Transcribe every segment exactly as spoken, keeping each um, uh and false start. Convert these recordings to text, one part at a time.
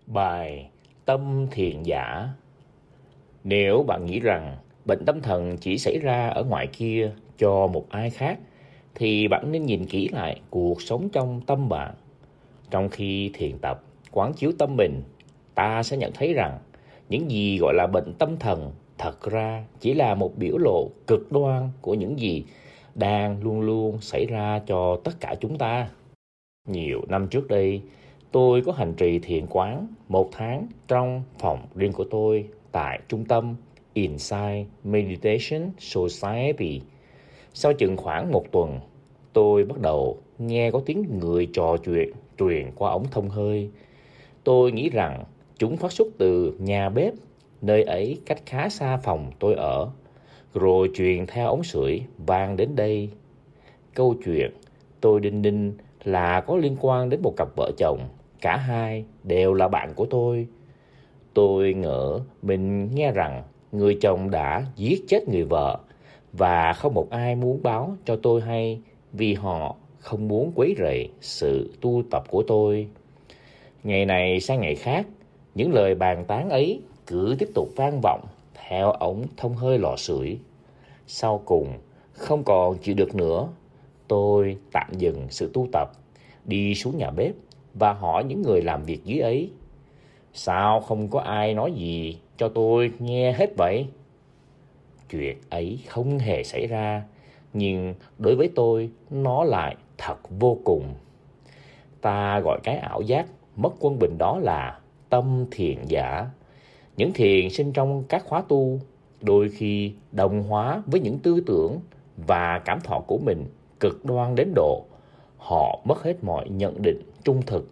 Bài Tâm Thiền Giả. Nếu bạn nghĩ rằng bệnh tâm thần chỉ xảy ra ở ngoài kia cho một ai khác, thì bạn nên nhìn kỹ lại cuộc sống trong tâm bạn. Trong khi thiền tập, quán chiếu tâm mình, ta sẽ nhận thấy rằng những gì gọi là bệnh tâm thần thật ra chỉ là một biểu lộ cực đoan của những gì đang luôn luôn xảy ra cho tất cả chúng ta. Nhiều năm trước đây, tôi có hành trì thiền quán một tháng trong phòng riêng của tôi tại trung tâm Insight Meditation Society. Sau chừng khoảng một tuần, tôi bắt đầu nghe có tiếng người trò chuyện truyền qua ống thông hơi. Tôi nghĩ rằng chúng phát xuất từ nhà bếp, nơi ấy cách khá xa phòng tôi ở, rồi truyền theo ống sưởi vang đến đây. Câu chuyện tôi đinh ninh là có liên quan đến một cặp vợ chồng, cả hai đều là bạn của tôi. Tôi ngỡ mình nghe rằng người chồng đã giết chết người vợ, và không một ai muốn báo cho tôi hay vì họ không muốn quấy rầy sự tu tập của tôi. Ngày này sang ngày khác, những lời bàn tán ấy cứ tiếp tục vang vọng theo ống thông hơi lò sưởi. Sau cùng, không còn chịu được nữa, tôi tạm dừng sự tu tập, đi xuống nhà bếp và hỏi những người làm việc dưới ấy: sao không có ai nói gì cho tôi nghe hết vậy? Chuyện ấy không hề xảy ra, nhưng đối với tôi nó lại thật vô cùng. Ta gọi cái ảo giác mất quân bình đó là tâm thiền giả. Những thiền sinh trong các khóa tu đôi khi đồng hóa với những tư tưởng và cảm thọ của mình cực đoan đến độ họ mất hết mọi nhận định trung thực.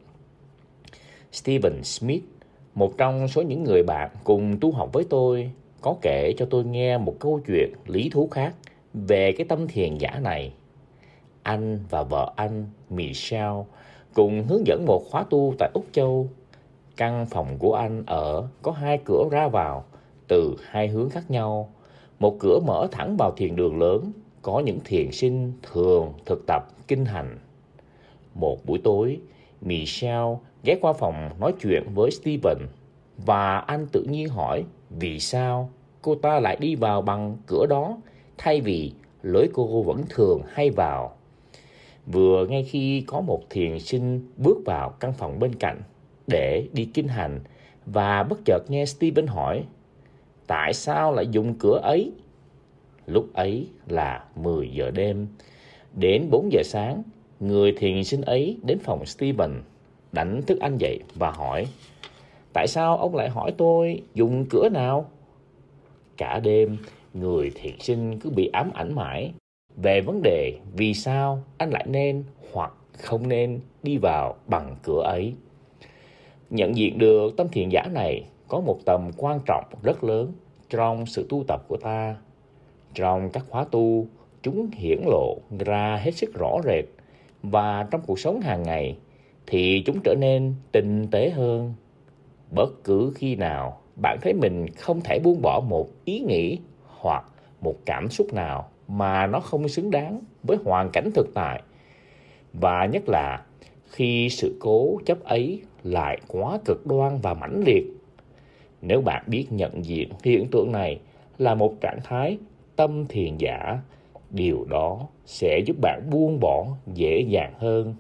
Stephen Smith, một trong số những người bạn cùng tu học với tôi, có kể cho tôi nghe một câu chuyện lý thú khác về cái tâm thiền giả này. Anh và vợ anh, Michelle, cùng hướng dẫn một khóa tu tại Úc Châu. Căn phòng của anh ở có hai cửa ra vào từ hai hướng khác nhau. Một cửa mở thẳng vào thiền đường lớn, có những thiền sinh thường thực tập kinh hành. Một buổi tối, Michelle ghé qua phòng nói chuyện với Stephen, và anh tự nhiên hỏi vì sao cô ta lại đi vào bằng cửa đó thay vì lối cô vẫn thường hay vào. Vừa ngay khi có một thiền sinh bước vào căn phòng bên cạnh để đi kinh hành, và bất chợt nghe Stephen hỏi: tại sao lại dùng cửa ấy? Lúc ấy là mười giờ đêm. Đến bốn giờ sáng, người thiền sinh ấy đến phòng Stephen, đánh thức anh dậy và hỏi: tại sao ông lại hỏi tôi dùng cửa nào? Cả đêm, người thiền sinh cứ bị ám ảnh mãi về vấn đề vì sao anh lại nên hoặc không nên đi vào bằng cửa ấy. Nhận diện được tâm thiền giả này có một tầm quan trọng rất lớn trong sự tu tập của ta. Trong các khóa tu, chúng hiển lộ ra hết sức rõ rệt, và trong cuộc sống hàng ngày thì chúng trở nên tinh tế hơn. Bất cứ khi nào bạn thấy mình không thể buông bỏ một ý nghĩ hoặc một cảm xúc nào mà nó không xứng đáng với hoàn cảnh thực tại, và nhất là khi sự cố chấp ấy lại quá cực đoan và mãnh liệt, nếu bạn biết nhận diện hiện tượng này là một trạng thái tâm thiền giả, điều đó sẽ giúp bạn buông bỏ dễ dàng hơn.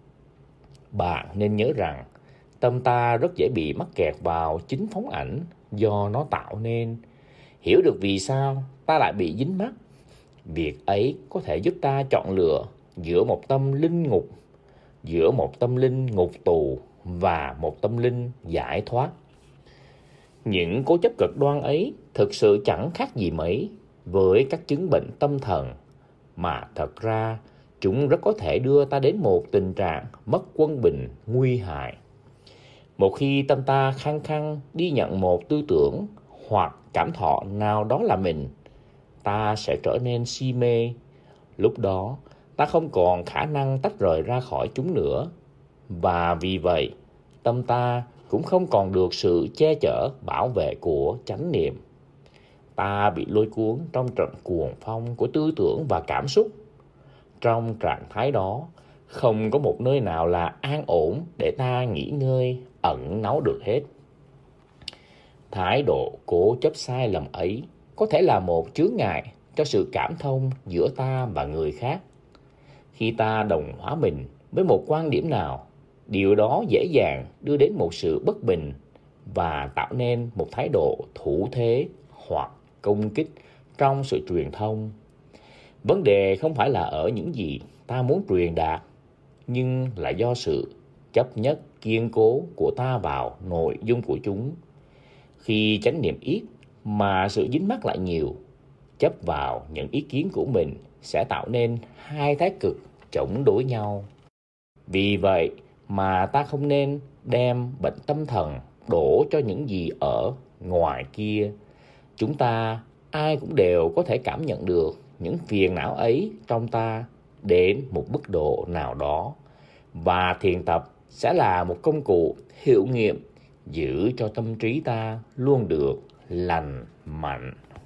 Bạn nên nhớ rằng tâm ta rất dễ bị mắc kẹt vào chính phóng ảnh do nó tạo nên. Hiểu được vì sao ta lại bị dính mắc, việc ấy có thể giúp ta chọn lựa giữa một tâm linh ngục, giữa một tâm linh ngục tù và một tâm linh giải thoát. Những cố chấp cực đoan ấy thực sự chẳng khác gì mấy với các chứng bệnh tâm thần, mà thật ra chúng rất có thể đưa ta đến một tình trạng mất quân bình nguy hại. Một khi tâm ta khăng khăng đi nhận một tư tưởng hoặc cảm thọ nào đó là mình, ta sẽ trở nên si mê. Lúc đó, ta không còn khả năng tách rời ra khỏi chúng nữa, và vì vậy, tâm ta cũng không còn được sự che chở bảo vệ của chánh niệm. Ta bị lôi cuốn trong trận cuồng phong của tư tưởng và cảm xúc. Trong trạng thái đó, không có một nơi nào là an ổn để ta nghỉ ngơi, ẩn náu được hết. Thái độ cố chấp sai lầm ấy có thể là một chướng ngại cho sự cảm thông giữa ta và người khác. Khi ta đồng hóa mình với một quan điểm nào, điều đó dễ dàng đưa đến một sự bất bình và tạo nên một thái độ thủ thế hoặc công kích trong sự truyền thông. Vấn đề không phải là ở những gì ta muốn truyền đạt, nhưng là do sự chấp nhất kiên cố của ta vào nội dung của chúng. Khi chánh niệm ít mà sự dính mắc lại nhiều, chấp vào những ý kiến của mình sẽ tạo nên hai thái cực chống đối nhau. Vì vậy mà ta không nên đem bệnh tâm thần đổ cho những gì ở ngoài kia. Chúng ta ai cũng đều có thể cảm nhận được những phiền não ấy trong ta đến một mức độ nào đó, và thiền tập sẽ là một công cụ hiệu nghiệm giữ cho tâm trí ta luôn được lành mạnh